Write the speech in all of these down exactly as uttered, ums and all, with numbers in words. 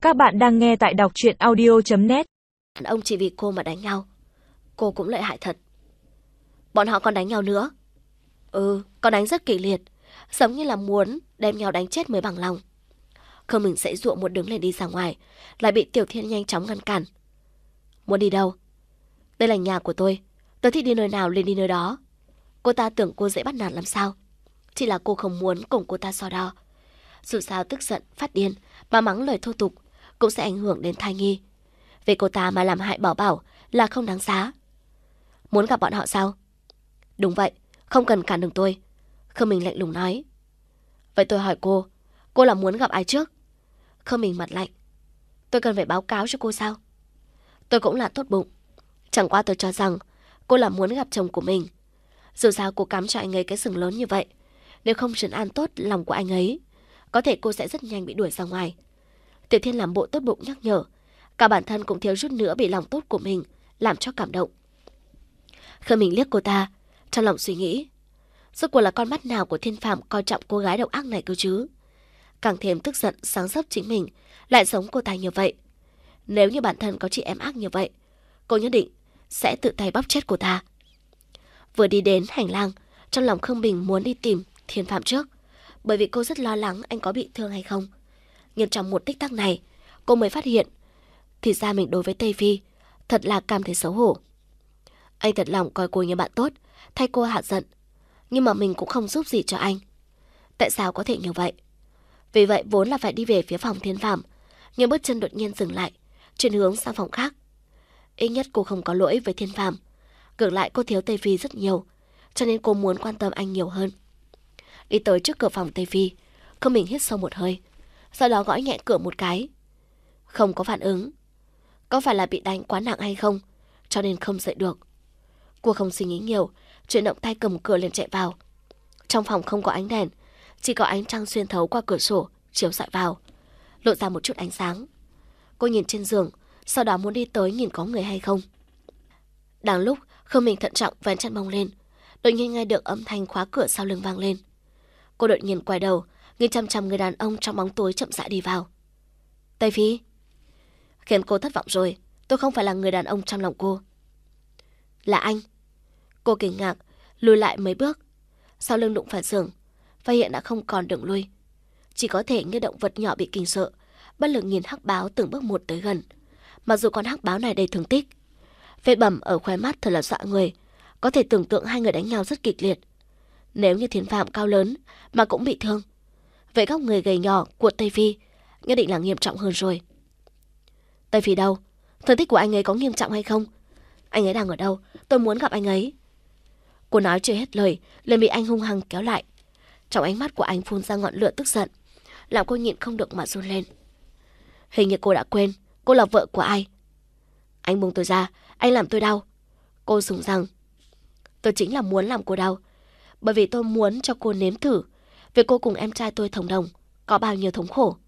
Các bạn đang nghe tại đọc truyện audio chấm net. Ông chỉ vì cô mà đánh nhau. Cô cũng lợi hại thật. Bọn họ còn đánh nhau nữa. Ừ, còn đánh rất kịch liệt, giống như là muốn đem nhau đánh chết mới bằng lòng. Khương Mình sẽ dụa muốn đứng lên đi ra ngoài, lại bị Tiểu Thiên nhanh chóng ngăn cản. Muốn đi đâu? Đây là nhà của tôi, tôi thích đi nơi nào liền đi nơi đó. Cô ta tưởng cô dễ bắt nạt làm sao? Chỉ là cô không muốn cùng cô ta so đo. Dù sao tức giận, phát điên và mắng lời thô tục cũng sẽ ảnh hưởng đến thai nhi. Về cô ta mà làm hại Bảo Bảo là không đáng giá. Muốn gặp bọn họ sao? Đúng vậy, không cần cản đường tôi. Khương Mình lạnh lùng nói. Vậy tôi hỏi cô, cô là muốn gặp ai trước? Khương Mình mặt lạnh. Tôi cần phải báo cáo cho cô sao? Tôi cũng là tốt bụng. Chẳng qua tôi cho rằng cô là muốn gặp chồng của mình. Dù sao cô cắm cho anh ấy cái sừng lớn như vậy, nếu không trấn an tốt lòng của anh ấy, có thể cô sẽ rất nhanh bị đuổi ra ngoài. Tiểu Thiên làm bộ tốt bụng nhắc nhở, cả bản thân cũng thiếu chút nữa bị lòng tốt của mình làm cho cảm động. Khương Mình liếc cô ta, trong lòng suy nghĩ, rốt cuộc là con mắt nào của Thiên Phạm coi trọng cô gái độc ác này cơ chứ? Càng thêm tức giận sáng dấp chính mình lại giống cô ta như vậy. Nếu như bản thân có chị em ác như vậy, cô nhất định sẽ tự tay bóp chết cô ta. Vừa đi đến hành lang, trong lòng Khương Bình muốn đi tìm Thiên Phạm trước, bởi vì cô rất lo lắng anh có bị thương hay không. Nhưng trong một tích tắc này, cô mới phát hiện thì ra mình đối với Tây Phi thật là cảm thấy xấu hổ. Anh thật lòng coi cô như bạn tốt, thay cô hạ giận, nhưng mà mình cũng không giúp gì cho anh. Tại sao có thể như vậy? Vì vậy vốn là phải đi về phía phòng Thiên Phạm, nhưng bước chân đột nhiên dừng lại, chuyển hướng sang phòng khác. Ít nhất cô không có lỗi với Thiên Phạm, ngược lại cô thiếu Tây Phi rất nhiều, cho nên cô muốn quan tâm anh nhiều hơn. Đi tới trước cửa phòng Tây Phi, Khương Mình hít sâu một hơi, sau đó gõ nhẹ cửa một cái. Không có phản ứng. Có phải là bị đánh quá nặng hay không, cho nên không dậy được? Cô không suy nghĩ nhiều, chuyển động tay cầm cửa liền chạy vào. Trong phòng không có ánh đèn, chỉ có ánh trăng xuyên thấu qua cửa sổ chiếu rọi vào, lộ ra một chút ánh sáng. Cô nhìn trên giường, sau đó muốn đi tới nhìn có người hay không. Đang lúc Khương Mình thận trọng vén chăn mông lên, đột nhiên nghe được âm thanh khóa cửa sau lưng vang lên. Cô đột nhiên quay đầu, nhìn chăm chăm người đàn ông trong bóng tối chậm rãi đi vào. Tây Phi. Khiến cô thất vọng rồi, tôi không phải là người đàn ông trong lòng cô. Là anh. Cô kinh ngạc, lùi lại mấy bước, sau lưng đụng phải giường, phát hiện đã không còn đường lui. Chỉ có thể như động vật nhỏ bị kinh sợ, bất lực nhìn hắc báo từng bước một tới gần. Mặc dù con hắc báo này đầy thương tích, vết bầm ở khóe mắt thật là dọa người, có thể tưởng tượng hai người đánh nhau rất kịch liệt. Nếu như Thiên Phạm cao lớn mà cũng bị thương, vậy góc người gầy nhỏ của Tây Phi nhất định là nghiêm trọng hơn rồi. Tây Phi đâu? Thương tích của anh ấy có nghiêm trọng hay không? Anh ấy đang ở đâu? Tôi muốn gặp anh ấy. Cô nói chưa hết lời, liền bị anh hung hăng kéo lại. Trong ánh mắt của anh phun ra ngọn lửa tức giận, làm cô nhịn không được mà run lên. Hình như cô đã quên, cô là vợ của ai. Anh buông tôi ra, anh làm tôi đau. Cô sùng rằng, tôi chính là muốn làm cô đau, bởi vì tôi muốn cho cô nếm thử việc cô cùng em trai tôi thông đồng có bao nhiêu thống khổ.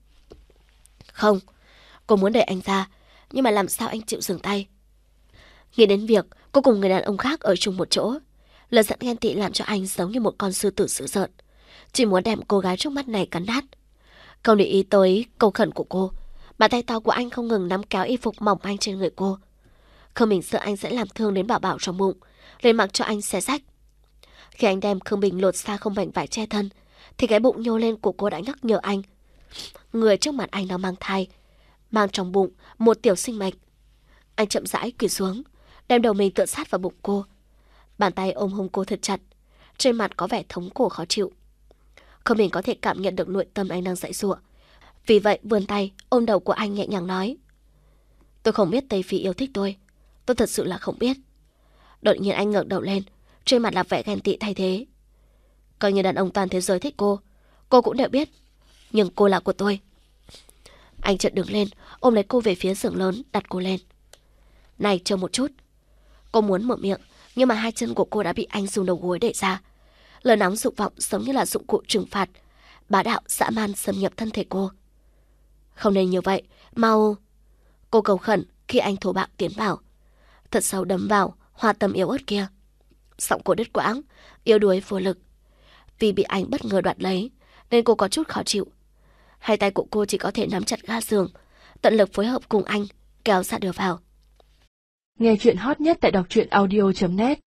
Không, cô muốn đẩy anh ra, nhưng mà làm sao anh chịu dừng tay? Nghĩ đến việc cô cùng người đàn ông khác ở chung một chỗ, lời giận ghen tị làm cho anh giống như một con sư tử dữ dợn, chỉ muốn đem cô gái trước mắt này cắn nát. Không để ý tới cầu khẩn của cô, bàn tay to của anh không ngừng nắm kéo y phục mỏng manh trên người cô. Khương Bình sợ anh sẽ làm thương đến Bảo Bảo trong bụng, liền mặc cho anh xé rách. Khi anh đem Khương Bình lột xa không mảnh vải che thân, thì cái bụng nhô lên của cô đã nhắc nhở anh. Người trước mặt anh đang mang thai, mang trong bụng một tiểu sinh mệnh. Anh chậm rãi quỳ xuống, đem đầu mình tựa sát vào bụng cô. Bàn tay ôm hông cô thật chặt, trên mặt có vẻ thống khổ khó chịu. Khương Bình có thể cảm nhận được nội tâm anh đang dãy giụa, vì vậy vươn tay ôm đầu của anh nhẹ nhàng nói. Tôi không biết Tây Phi yêu thích tôi, tôi thật sự là không biết. Đột nhiên anh ngẩng đầu lên, trên mặt là vẻ ghen tị thay thế. Coi như đàn ông toàn thế giới thích cô, cô cũng đều biết, nhưng cô là của tôi. Anh chợt đứng lên, ôm lấy cô về phía giường lớn, đặt cô lên. Này, chờ một chút. Cô muốn mở miệng, nhưng mà hai chân của cô đã bị anh dùng đầu gối đẩy ra. Lời nóng dục vọng giống như là dụng cụ trừng phạt, bá đạo dã man xâm nhập thân thể cô. Không nên như vậy, mau. Cô cầu khẩn khi anh thô bạo tiến vào, thật sâu đấm vào hoa tâm yếu ớt kia. Giọng cô đứt quãng, yếu đuối vô lực. Vì bị anh bất ngờ đoạt lấy nên cô có chút khó chịu. Hai tay của cô chỉ có thể nắm chặt ga giường, tận lực phối hợp cùng anh, kéo Sa Đưa vào. Nghe chuyện hot nhất tại đọc truyện audio chấm net.